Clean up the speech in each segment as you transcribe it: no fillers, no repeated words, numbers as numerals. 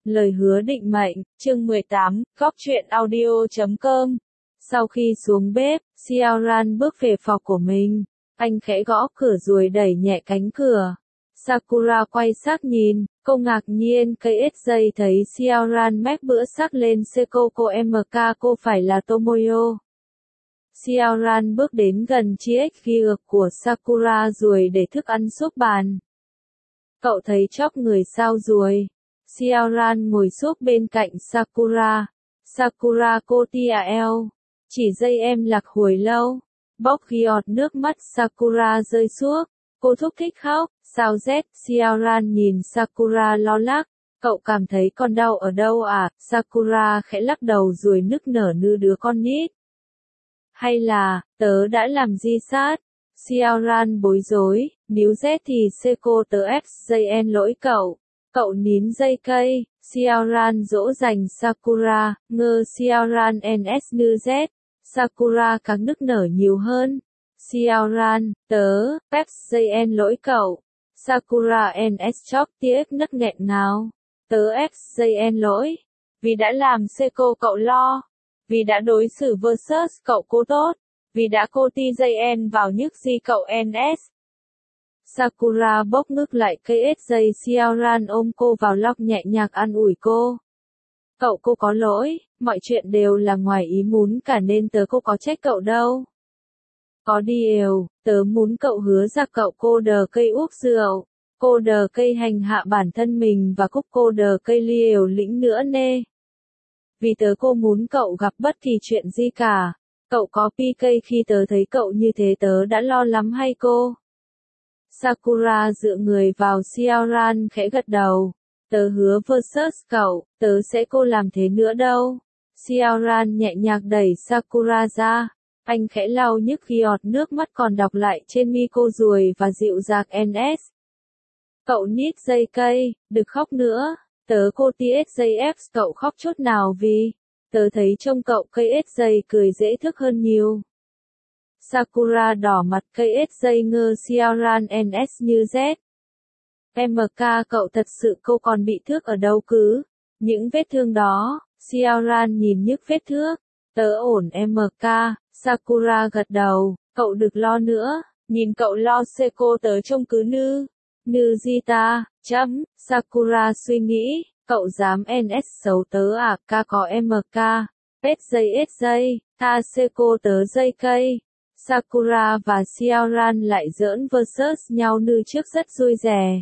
Lời hứa định mệnh, chương 18, góc truyện audio.com. Sau khi xuống bếp, Xiaoran bước về phòng của mình. Anh khẽ gõ cửa rồi đẩy nhẹ cánh cửa. Sakura quay sát nhìn, cô ngạc nhiên cây dây thấy Xiaoran mép bữa sắc lên Seiko cô MK cô phải là Tomoyo. Xiaoran bước đến gần chiếc kia của Sakura rồi để thức ăn xuống bàn. Cậu thấy chóc người sao rồi? Xiaoran ngồi xúc bên cạnh Sakura. Sakura cô tia eo. Chỉ dây em lạc hồi lâu. Bóc giọt nước mắt Sakura rơi xuống. Cô thúc thích khóc. Sao Z? Xiaoran nhìn Sakura lo lắng. Cậu cảm thấy con đau ở đâu à? Sakura khẽ lắc đầu rồi nức nở như đứa con nít. Hay là, tớ đã làm gì sát? Xiaoran bối rối, níu Z thì Seiko tớ XJN lỗi cậu. Cậu nín dây cây, Xiaoran dỗ dành Sakura, ngơ Xiaoran NS như Z. Sakura càng nức nở nhiều hơn. Xiaoran, tớ, XJN lỗi cậu. Sakura NS chóc tiếc nấc nghẹn ngào. Tớ XJN lỗi. Vì đã làm Seiko cậu lo. Vì đã đối xử versus cậu cô tốt. Vì đã cô ti dây en vào nhức gì cậu NS. Sakura bốc ngước lại cây dây Xiaoran ôm cô vào lóc nhẹ nhàng an ủi cô. Cậu cô có lỗi, mọi chuyện đều là ngoài ý muốn cả nên tớ cô có trách cậu đâu. Có điều, tớ muốn cậu hứa ra cậu cô đờ cây uống rượu, cô đờ cây hành hạ bản thân mình và cúc cô đờ cây liều lĩnh nữa nê. Vì tớ cô muốn cậu gặp bất kỳ chuyện gì cả. Cậu có PK khi tớ thấy cậu như thế tớ đã lo lắm hay cô? Sakura dựa người vào Xiaoran khẽ gật đầu. Tớ hứa versus cậu, tớ sẽ cô làm thế nữa đâu. Xiaoran nhẹ nhàng đẩy Sakura ra. Anh khẽ lau nhức giọt nước mắt còn đọng lại trên mi cô ruồi và dịu dàng NS. Cậu nít dây cây, đừng khóc nữa. Tớ cô TSJX cậu khóc chút nào vì tớ thấy trông cậu cây dây cười dễ thức hơn nhiều. Sakura đỏ mặt cây dây ngơ Xiaoran NS như Z. MK cậu thật sự cô còn bị thước ở đâu cứ. Những vết thương đó, Xiaoran nhìn nhức vết thước. Tớ ổn MK, Sakura gật đầu, cậu đừng lo nữa, nhìn cậu lo Seiko tớ trông cứ Như Zita, Sakura suy nghĩ, cậu dám NS xấu tớ à, ca có MK, SJ, ta Seiko tớ dây cây. Sakura và Xiaoran lại giỡn versus nhau như trước rất vui vẻ.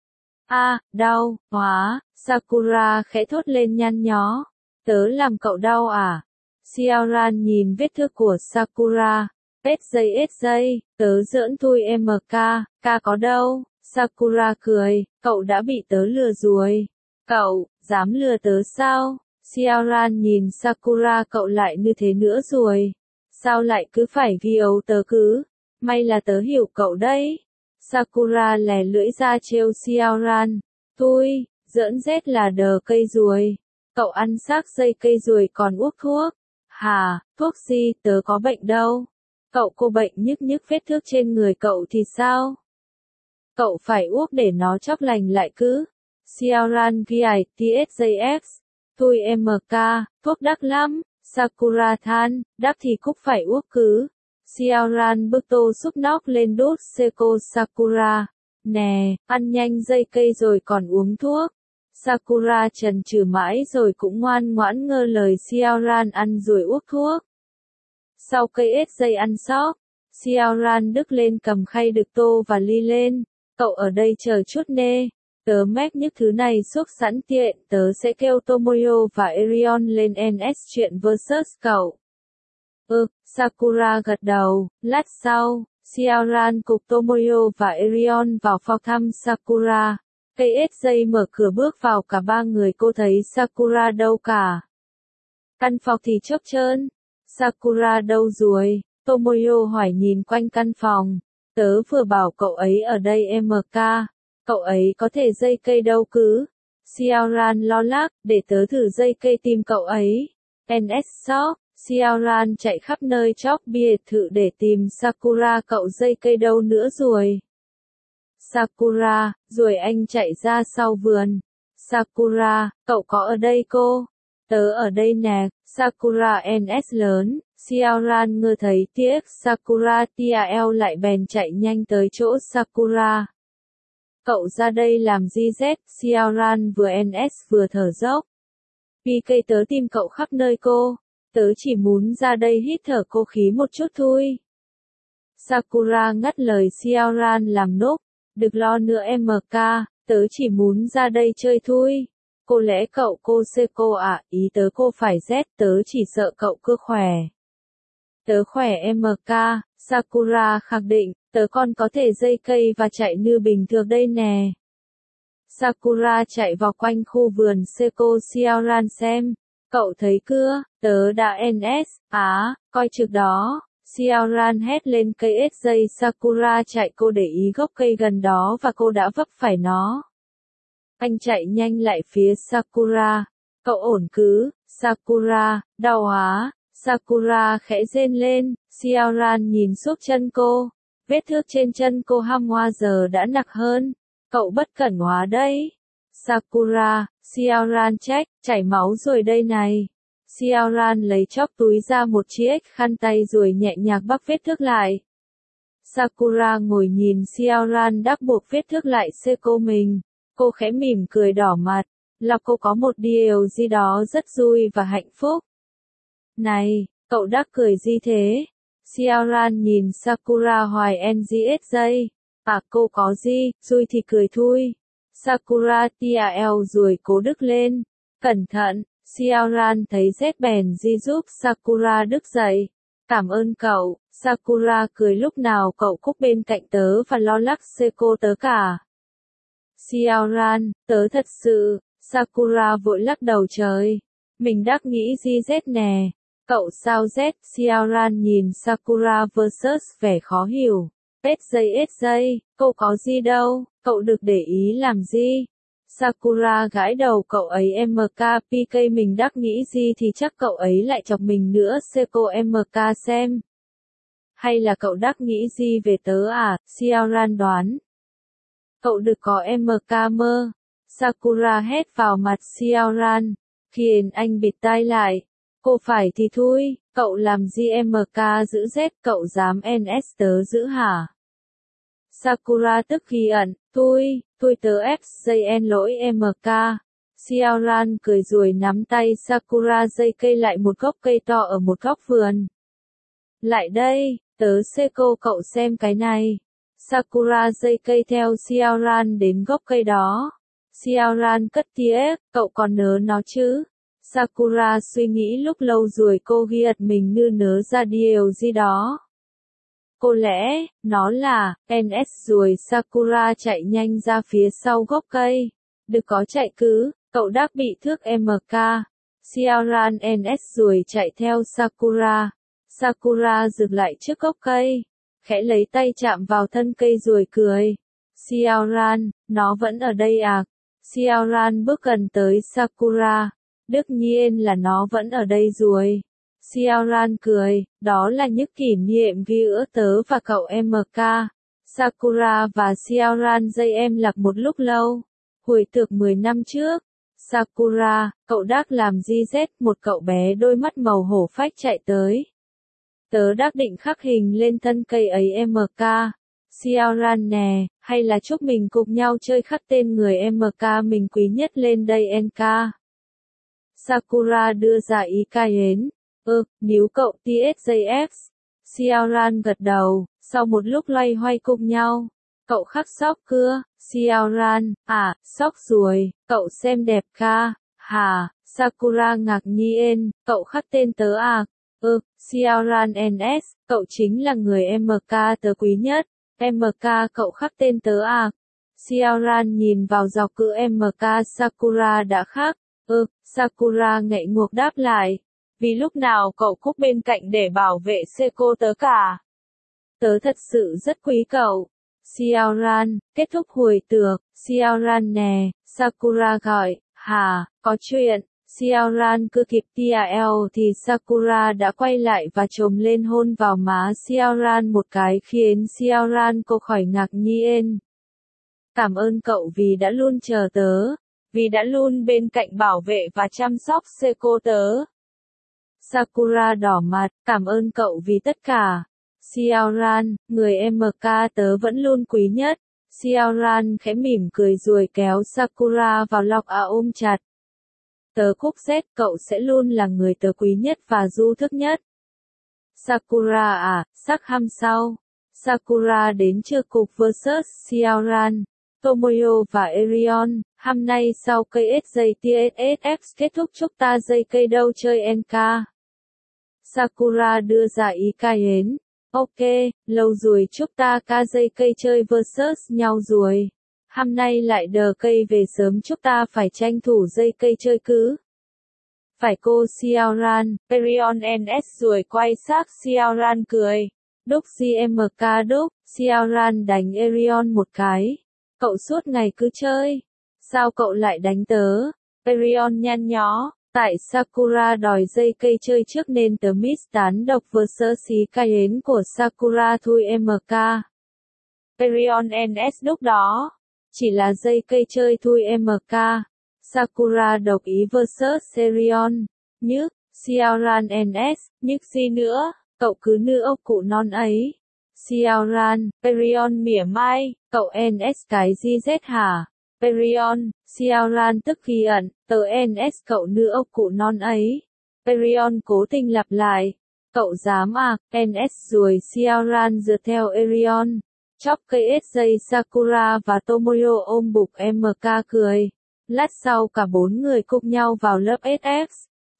Đau, quá, Sakura khẽ thốt lên nhăn nhó. Tớ làm cậu đau à? Xiaoran nhìn vết thương của Sakura. SJ, tớ giỡn thôi MK, ca có đâu? Sakura cười, cậu đã bị tớ lừa rồi. Cậu, dám lừa tớ sao? Xiaoran nhìn Sakura cậu lại như thế nữa rồi. Sao lại cứ phải ghi ấu tớ cứ? May là tớ hiểu cậu đấy. Sakura lè lưỡi ra trêu Xiaoran. Thôi, giỡn Z là đờ cây ruồi. Cậu ăn xác dây cây ruồi còn uống thuốc. Hả, thuốc gì, tớ có bệnh đâu. Cậu cô bệnh nhức vết thước trên người cậu thì sao? Cậu phải uống để nó chóc lành lại cứ. Xiaoran ghi TSJX. Thôi MK, thuốc đắt lắm. Sakura than, đắt thì cúc phải uống cứ. Xiaoran bước tô xúc nóc lên đốt Seiko Sakura. Nè, ăn nhanh dây cây rồi còn uống thuốc. Sakura chần chừ mãi rồi cũng ngoan ngoãn ngơ lời Xiaoran ăn rồi uống thuốc. Sau cây dây ăn sóc, Xiaoran đứt lên cầm khay đực tô và ly lên. Cậu ở đây chờ chút nê. Tớ mách những thứ này xúc sẵn tiện, tớ sẽ kêu Tomoyo và Erion lên NS chuyện versus cậu. Sakura gật đầu, lát sau, Xiaoran cùng Tomoyo và Erion vào phòng thăm Sakura. Cây dây mở cửa bước vào cả ba người cô thấy Sakura đâu cả. Căn phòng thì trống trơn. Sakura đâu rồi? Tomoyo hỏi nhìn quanh căn phòng. Tớ vừa bảo cậu ấy ở đây MK. Cậu ấy có thể dây cây đâu cứ. Xiaoran lo lắng, để tớ thử dây cây tìm cậu ấy. NS shop, Xiaoran chạy khắp nơi chóc biệt thự để tìm Sakura cậu dây cây đâu nữa rồi. Sakura, rồi anh chạy ra sau vườn. Sakura, cậu có ở đây cô? Tớ ở đây nè, Sakura NS lớn. Xiaoran ngơ thấy tiếc Sakura TRL lại bèn chạy nhanh tới chỗ Sakura. Cậu ra đây làm gì Z? Xiaoran vừa NS vừa thở dốc. PK tớ tìm cậu khắp nơi cô. Tớ chỉ muốn ra đây hít thở cô khí một chút thôi. Sakura ngắt lời Xiaoran làm nốt. Đừng lo nữa MK, tớ chỉ muốn ra đây chơi thôi. Cô lẽ cậu cô Seiko à, ý tớ cô phải Z, tớ chỉ sợ cậu cứ khỏe. Tớ khỏe MK, Sakura khẳng định, tớ còn có thể dây cây và chạy như bình thường đây nè. Sakura chạy vào quanh khu vườn Seiko Xiaoran xem. Cậu thấy cưa, tớ đã NS, coi chừng đó. Xiaoran hét lên cây ết dây Sakura chạy cô để ý gốc cây gần đó và cô đã vấp phải nó. Anh chạy nhanh lại phía Sakura. Cậu ổn cứ, Sakura, đau hả? Sakura khẽ rên lên, Xiaoran nhìn xuống chân cô. Vết thương trên chân cô hăm hoa giờ đã nặng hơn. Cậu bất cẩn quá đấy. Sakura, Xiaoran trách, chảy máu rồi đây này. Xiaoran lấy chóc túi ra một chiếc khăn tay rồi nhẹ nhàng bắp vết thương lại. Sakura ngồi nhìn Xiaoran đắp buộc vết thương lại Seiko mình. Cô khẽ mỉm cười đỏ mặt. Là cô có một điều gì đó rất vui và hạnh phúc. Này, cậu đắc cười gì thế? Xiaoran nhìn Sakura hoài NGSJ. Cô có gì, vui thì cười thôi. Sakura TRL rồi cố đứt lên. Cẩn thận, Xiaoran thấy Z bèn di giúp Sakura đứt dậy. Cảm ơn cậu, Sakura cười lúc nào cậu cúc bên cạnh tớ và lo lắc Seiko tớ cả. Xiaoran, tớ thật sự, Sakura vội lắc đầu trời. Mình đắc nghĩ gì Z nè. Cậu sao Z? Xiaoran nhìn Sakura vs vẻ khó hiểu. SJ, cậu có gì đâu, cậu được để ý làm gì? Sakura gãi đầu cậu ấy MK PK mình đắc nghĩ gì thì chắc cậu ấy lại chọc mình nữa Seiko MK xem. Hay là cậu đắc nghĩ gì về tớ à? Xiaoran đoán. Cậu được có MK mơ. Sakura hét vào mặt Xiaoran, khiến anh bịt tai lại. Cô phải thì thôi, cậu làm gì MK giữ Z, cậu dám NS tớ giữ hả? Sakura tức ghi ẩn, tôi tớ FJN lỗi MK. Xiaoran cười rồi nắm tay Sakura dây cây lại một gốc cây to ở một góc vườn. Lại đây, tớ Seiko cậu xem cái này. Sakura dây cây theo Xiaoran đến gốc cây đó. Xiaoran cất tía, cậu còn nhớ nó chứ? Sakura suy nghĩ lúc lâu rồi cô ghi ật mình như nhớ ra điều gì đó. Cô lẽ, nó là, NS rồi Sakura chạy nhanh ra phía sau gốc cây. Đừng có chạy cứ, cậu đắc bị thước MK. Xiaoran NS rồi chạy theo Sakura. Sakura dừng lại trước gốc cây. Khẽ lấy tay chạm vào thân cây rồi cười. Xiaoran, nó vẫn ở đây à? Xiaoran bước gần tới Sakura. Đương nhiên là nó vẫn ở đây rồi. Xiaoran cười, đó là những kỷ niệm ghi ữa tớ và cậu MK. Sakura và Xiaoran dây em lạc một lúc lâu. Hồi tưởng 10 năm trước. Sakura, cậu đắc làm gì Z? Một cậu bé đôi mắt màu hổ phách chạy tới. Tớ đắc định khắc hình lên thân cây ấy MK. Xiaoran nè, hay là chúc mình cùng nhau chơi khắc tên người MK mình quý nhất lên đây NK. Sakura đưa ra ý cai hến. Níu cậu TSJF. Xiaoran gật đầu, sau một lúc loay hoay cùng nhau. Cậu khắc sóc cưa, Xiaoran, sóc rồi, cậu xem đẹp ca, hả, Sakura ngạc nhiên, cậu khắc tên tớ à? Xiaoran NS, cậu chính là người MK tớ quý nhất, MK cậu khắc tên tớ à? Xiaoran nhìn vào dọc cự MK Sakura đã khắc, Sakura ngậy ngược đáp lại, vì lúc nào cậu cúc bên cạnh để bảo vệ Seiko tớ cả. Tớ thật sự rất quý cậu. Xiaoran, kết thúc hồi tưởng, Xiaoran nè, Sakura gọi, hả, có chuyện. Xiaoran cứ kịp TRL thì Sakura đã quay lại và chồm lên hôn vào má Xiaoran một cái khiến Xiaoran cô khỏi ngạc nhiên. Cảm ơn cậu vì đã luôn chờ tớ. vì đã luôn bên cạnh bảo vệ và chăm sóc Seiko tớ. Sakura đỏ mặt, cảm ơn cậu vì tất cả. Xiaoran, người MK tớ vẫn luôn quý nhất. Xiaoran khẽ mỉm cười rồi kéo Sakura vào lòng ôm chặt. Tớ Cúc Z, cậu sẽ luôn là người tớ quý nhất và du thức nhất. Sakura à, sắc hăm sau. Sakura đến chưa cục vs Xiaoran, Tomoyo và Erion, hôm nay sau cây dây TSF kết thúc chúc ta dây cây đâu chơi NK. Sakura đưa ra ý cai hến. Ok, lâu rồi chúc ta ca dây cây chơi vs nhau rồi. Hôm nay lại đờ cây về sớm chúc ta phải tranh thủ dây cây chơi cứ. Phải cô Xiaoran, Erion NS rồi quay xác Xiaoran cười. Đúc GMK đúc, Xiaoran đánh Erion một cái. Cậu suốt ngày cứ chơi. Sao cậu lại đánh tớ? Erion nhăn nhó. Tại Sakura đòi dây cây chơi trước nên tớ miss tán độc vs cai hến của Sakura thui MK. Erion NS lúc đó. Chỉ là dây cây chơi thui MK. Sakura độc ý vs Erion. Nhức, Xiaoran NS, nhức gì nữa, cậu cứ như ốc cụ non ấy. Xiaoran, Erion mỉa mai, cậu NS cái gì Z hả? Erion, Xiaoran tức ghi ẩn, tớ NS cậu như ốc cụ non ấy. Erion cố tình lặp lại, cậu dám à, NS rồi Xiaoran dựa theo Erion. Chóp cây dây Sakura và Tomoyo ôm bụng MK cười. Lát sau cả bốn người cùng nhau vào lớp SF.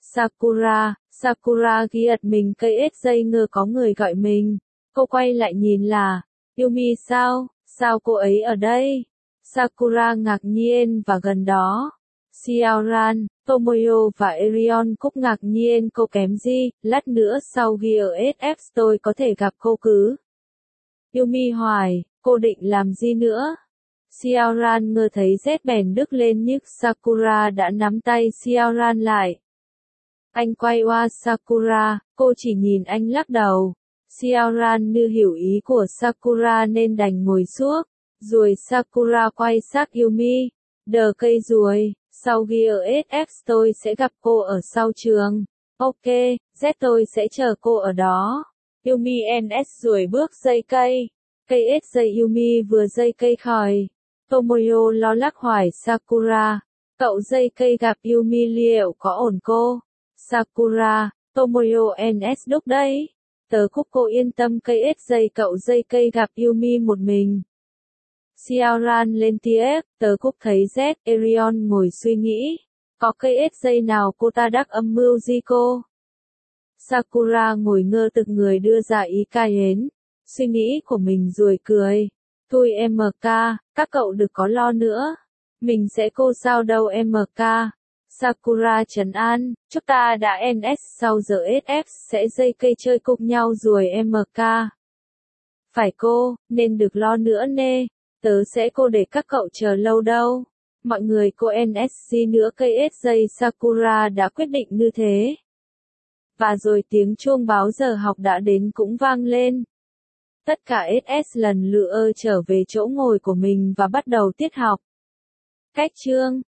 Sakura ghi ật mình cây dây ngờ có người gọi mình. Cô quay lại nhìn là, Yumi sao cô ấy ở đây? Sakura ngạc nhiên và gần đó. Xiaoran, Tomoyo và Erion cũng ngạc nhiên cô kém gì, lát nữa sau ghi ở SF tôi có thể gặp cô cứ. Yumi hoài, cô định làm gì nữa? Xiaoran ngơ thấy rét bèn đứt lên nhưng Sakura đã nắm tay Xiaoran lại. Anh quay qua Sakura, cô chỉ nhìn anh lắc đầu. Xiaoran như hiểu ý của Sakura nên đành ngồi xuống. Rồi Sakura quay sát Yumi. Đờ cây rồi, sau ghi ở SF tôi sẽ gặp cô ở sau trường. Ok, Z tôi sẽ chờ cô ở đó. Yumi NS rồi bước dây cây. Cây dây Yumi vừa dây cây khỏi. Tomoyo lo lắc hỏi Sakura. Cậu dây cây gặp Yumi liệu có ổn cô? Sakura, Tomoyo NS đúc đấy. Tớ Cúc cô yên tâm cây dây cậu dây cây gặp Yumi một mình. Xiaoran lên tiếp, tớ Cúc thấy Z, Erion ngồi suy nghĩ. Có cây dây nào cô ta đắc âm mưu gì cô? Sakura ngồi ngơ từng người đưa ra ý cai hến. Suy nghĩ của mình rồi cười. Thôi MK, các cậu đừng có lo nữa. Mình sẽ cô sao đâu MK. Sakura trấn an, chúc ta đã NS sau giờ SF sẽ dây cây chơi cùng nhau rồi MK. Phải cô, nên được lo nữa nê. Tớ sẽ cô để các cậu chờ lâu đâu. Mọi người cô NSC nữa cây dây Sakura đã quyết định như thế. Và rồi tiếng chuông báo giờ học đã đến cũng vang lên. Tất cả SS lần lượt trở về chỗ ngồi của mình và bắt đầu tiết học. Cách chương